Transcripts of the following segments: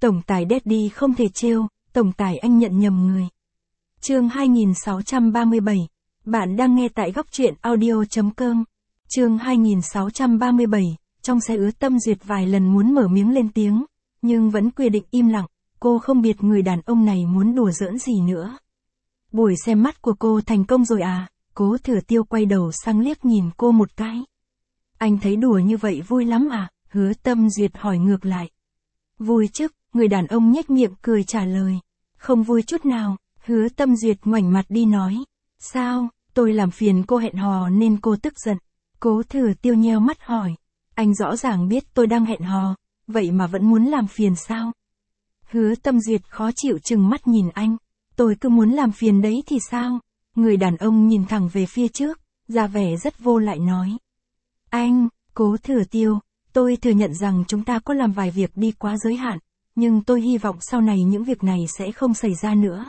Tổng tài Daddy không thể trêu, tổng tài anh nhận nhầm người. Chương 2637. Bạn đang nghe tại góc truyện audio.com. Chương 2637. Trong xe Hứa Tâm Duyệt vài lần muốn mở miếng lên tiếng, nhưng vẫn quyết định im lặng. Cô không biết người đàn ông này muốn đùa giỡn gì nữa. Buổi xem mắt của cô thành công rồi à? Cố Thừa Tiêu quay đầu sang liếc nhìn cô một cái. Anh thấy đùa như vậy vui lắm à? Hứa Tâm Duyệt hỏi ngược lại. Vui chứ, người đàn ông nhếch miệng cười trả lời. Không vui chút nào. Hứa Tâm Duyệt ngoảnh mặt đi nói. Sao, tôi làm phiền cô hẹn hò nên cô tức giận. Cố Thừa Tiêu nheo mắt hỏi. Anh rõ ràng biết tôi đang hẹn hò, vậy mà vẫn muốn làm phiền sao? Hứa Tâm Duyệt khó chịu trừng mắt nhìn anh. Tôi cứ muốn làm phiền đấy thì sao? Người đàn ông nhìn thẳng về phía trước, ra vẻ rất vô lại nói. Anh, Cố Thừa Tiêu, tôi thừa nhận rằng chúng ta có làm vài việc đi quá giới hạn, nhưng tôi hy vọng sau này những việc này sẽ không xảy ra nữa.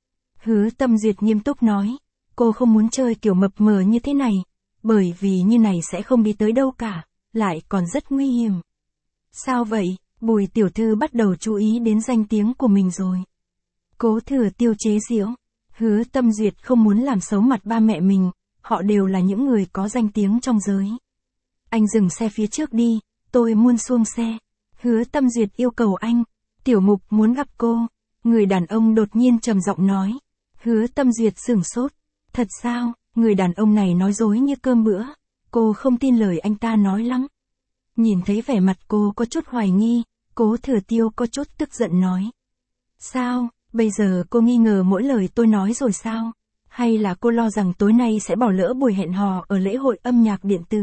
Hứa Tâm Duyệt nghiêm túc nói, cô không muốn chơi kiểu mập mờ như thế này, bởi vì như này sẽ không đi tới đâu cả, lại còn rất nguy hiểm. Sao vậy? Bùi tiểu thư bắt đầu chú ý đến danh tiếng của mình rồi. Cố Thừa Tiêu chế giễu. Hứa Tâm Duyệt không muốn làm xấu mặt ba mẹ mình, họ đều là những người có danh tiếng trong giới. Anh dừng xe phía trước đi, tôi muốn xuống xe. Hứa Tâm Duyệt yêu cầu anh. Tiểu Mục muốn gặp cô. Người đàn ông đột nhiên trầm giọng nói. Hứa Tâm Duyệt sửng sốt. Thật sao? Người đàn ông này nói dối như cơm bữa. Cô không tin lời anh ta nói lắm. Nhìn thấy vẻ mặt cô có chút hoài nghi, Cố Thừa Tiêu có chút tức giận nói. Sao, bây giờ cô nghi ngờ mỗi lời tôi nói rồi sao? Hay là cô lo rằng tối nay sẽ bỏ lỡ buổi hẹn hò ở lễ hội âm nhạc điện tử?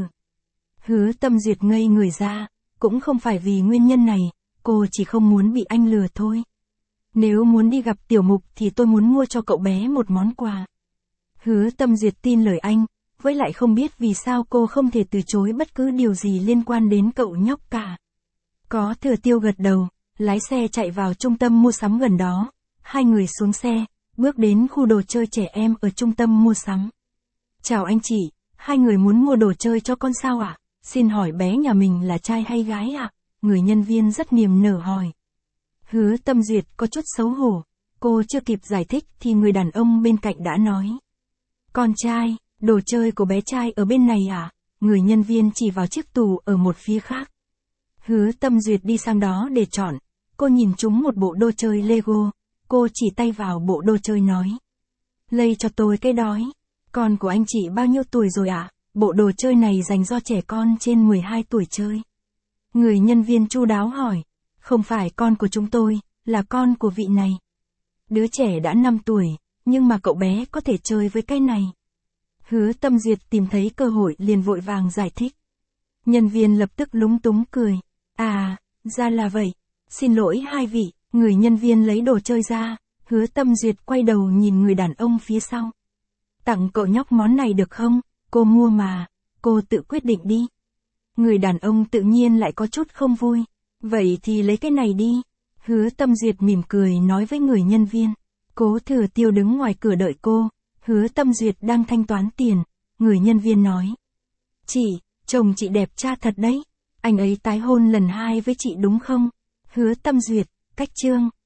Hứa Tâm Duyệt ngây người ra, cũng không phải vì nguyên nhân này, cô chỉ không muốn bị anh lừa thôi. Nếu muốn đi gặp Tiểu Mục thì tôi muốn mua cho cậu bé một món quà. Hứa Tâm Duyệt tin lời anh, với lại không biết vì sao cô không thể từ chối bất cứ điều gì liên quan đến cậu nhóc cả. Có Thừa Tiêu gật đầu, lái xe chạy vào trung tâm mua sắm gần đó. Hai người xuống xe, bước đến khu đồ chơi trẻ em ở trung tâm mua sắm. Chào anh chị, hai người muốn mua đồ chơi cho con sao ạ? Xin hỏi bé nhà mình là trai hay gái ạ? Người nhân viên rất niềm nở hỏi. Hứa Tâm Duyệt có chút xấu hổ, cô chưa kịp giải thích thì người đàn ông bên cạnh đã nói. Con trai, đồ chơi của bé trai ở bên này à? Người nhân viên chỉ vào chiếc tủ ở một phía khác. Hứa Tâm Duyệt đi sang đó để chọn, cô nhìn trúng một bộ đồ chơi Lego, cô chỉ tay vào bộ đồ chơi nói. Lây cho tôi cái đói. Con của anh chị bao nhiêu tuổi rồi ạ? Bộ đồ chơi này dành cho trẻ con trên 12 tuổi chơi. Người nhân viên chu đáo hỏi. Không phải con của chúng tôi, là con của vị này. Đứa trẻ đã 5 tuổi, nhưng mà cậu bé có thể chơi với cái này. Hứa Tâm Duyệt tìm thấy cơ hội liền vội vàng giải thích. Nhân viên lập tức lúng túng cười. À, ra là vậy. Xin lỗi hai vị, người nhân viên lấy đồ chơi ra. Hứa Tâm Duyệt quay đầu nhìn người đàn ông phía sau. Tặng cậu nhóc món này được không? Cô mua mà, cô tự quyết định đi. Người đàn ông tự nhiên lại có chút không vui. Vậy thì lấy cái này đi. Hứa Tâm Duyệt mỉm cười nói với người nhân viên. Cố Thừa Tiêu đứng ngoài cửa đợi cô. Hứa Tâm Duyệt đang thanh toán tiền. Người nhân viên nói. Chị, chồng chị đẹp trai thật đấy. Anh ấy tái hôn lần 2 với chị đúng không? Hứa Tâm Duyệt, cách chương.